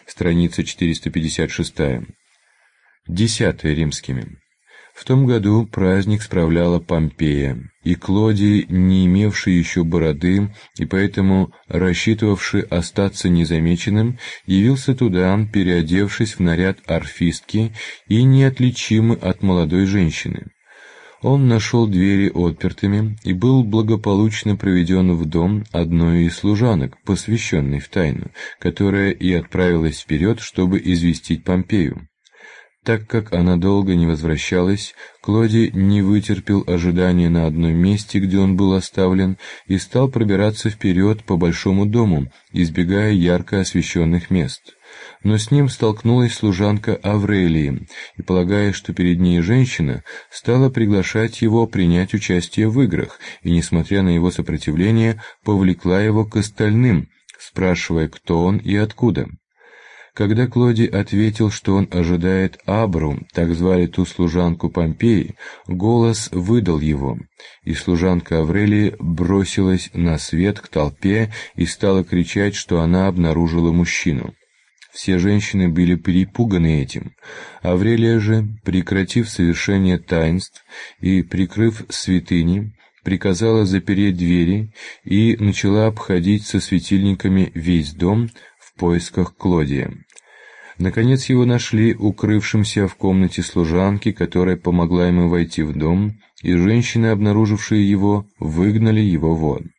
страница 456. 10 римскими. В том году праздник справляла Помпея, и Клодий, не имевший еще бороды и поэтому рассчитывавший остаться незамеченным, явился туда, переодевшись в наряд орфистки и неотличимый от молодой женщины. Он нашел двери отпертыми и был благополучно проведен в дом одной из служанок, посвященной в тайну, которая и отправилась вперед, чтобы известить Помпею. Так как она долго не возвращалась, Клодий не вытерпел ожидания на одном месте, где он был оставлен, и стал пробираться вперед по большому дому, избегая ярко освещенных мест. Но с ним столкнулась служанка Аврелии, и, полагая, что перед ней женщина, стала приглашать его принять участие в играх, и, несмотря на его сопротивление, повлекла его к остальным, спрашивая, кто он и откуда. Когда Клодий ответил, что он ожидает Абру, так звали ту служанку Помпеи, голос выдал его, и служанка Аврелии бросилась на свет к толпе и стала кричать, что она обнаружила мужчину. Все женщины были перепуганы этим. Аврелия же, прекратив совершение таинств и прикрыв святыни, приказала запереть двери и начала обходить со светильниками весь дом в поисках Клодия. Наконец его нашли укрывшимся в комнате служанки, которая помогла ему войти в дом, и женщины, обнаружившие его, выгнали его вон.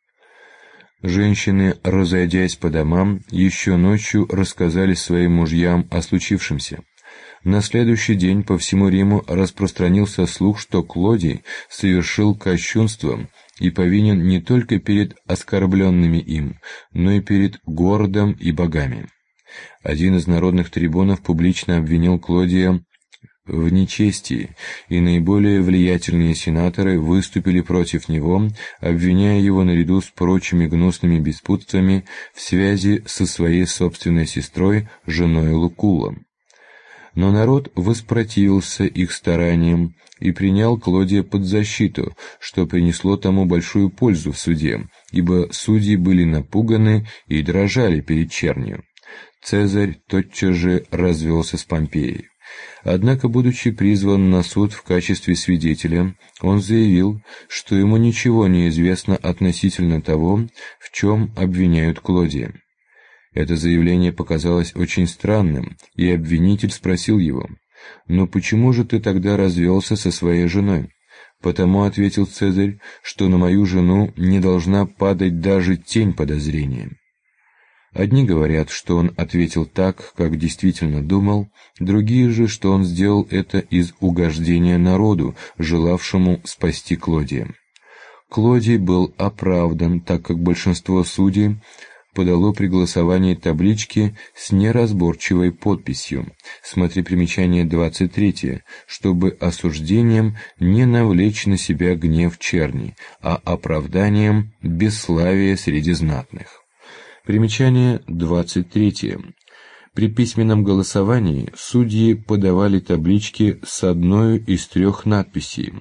Женщины, разойдясь по домам, еще ночью рассказали своим мужьям о случившемся. На следующий день по всему Риму распространился слух, что Клодий совершил кощунство и повинен не только перед оскорбленными им, но и перед городом и богами. Один из народных трибунов публично обвинил Клодия в нечестии, и наиболее влиятельные сенаторы выступили против него, обвиняя его наряду с прочими гнусными беспутствами в связи со своей собственной сестрой, женой Лукулом. Но народ воспротивился их стараниям и принял Клодия под защиту, что принесло тому большую пользу в суде, ибо судьи были напуганы и дрожали перед чернью. Цезарь тотчас же развелся с Помпеей. Однако, будучи призван на суд в качестве свидетеля, он заявил, что ему ничего не известно относительно того, в чем обвиняют Клодия. Это заявление показалось очень странным, и обвинитель спросил его: «Но почему же ты тогда развелся со своей женой?» «Потому, — ответил Цезарь, — что на мою жену не должна падать даже тень подозрения». Одни говорят, что он ответил так, как действительно думал, другие же, что он сделал это из угождения народу, желавшему спасти Клодия. Клодий был оправдан, так как большинство судей подало при голосовании таблички с неразборчивой подписью, смотри примечание 23, чтобы осуждением не навлечь на себя гнев черни, а оправданием бесславие среди знатных. Примечание 23. При письменном голосовании судьи подавали таблички с одной из трех надписей: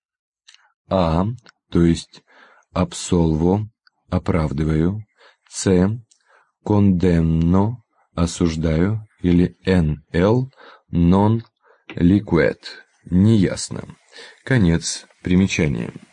А, то есть «абсолво» — «оправдываю», С, «кондемно» — «осуждаю», или НЛ «non liquet» — «неясно». Конец примечания.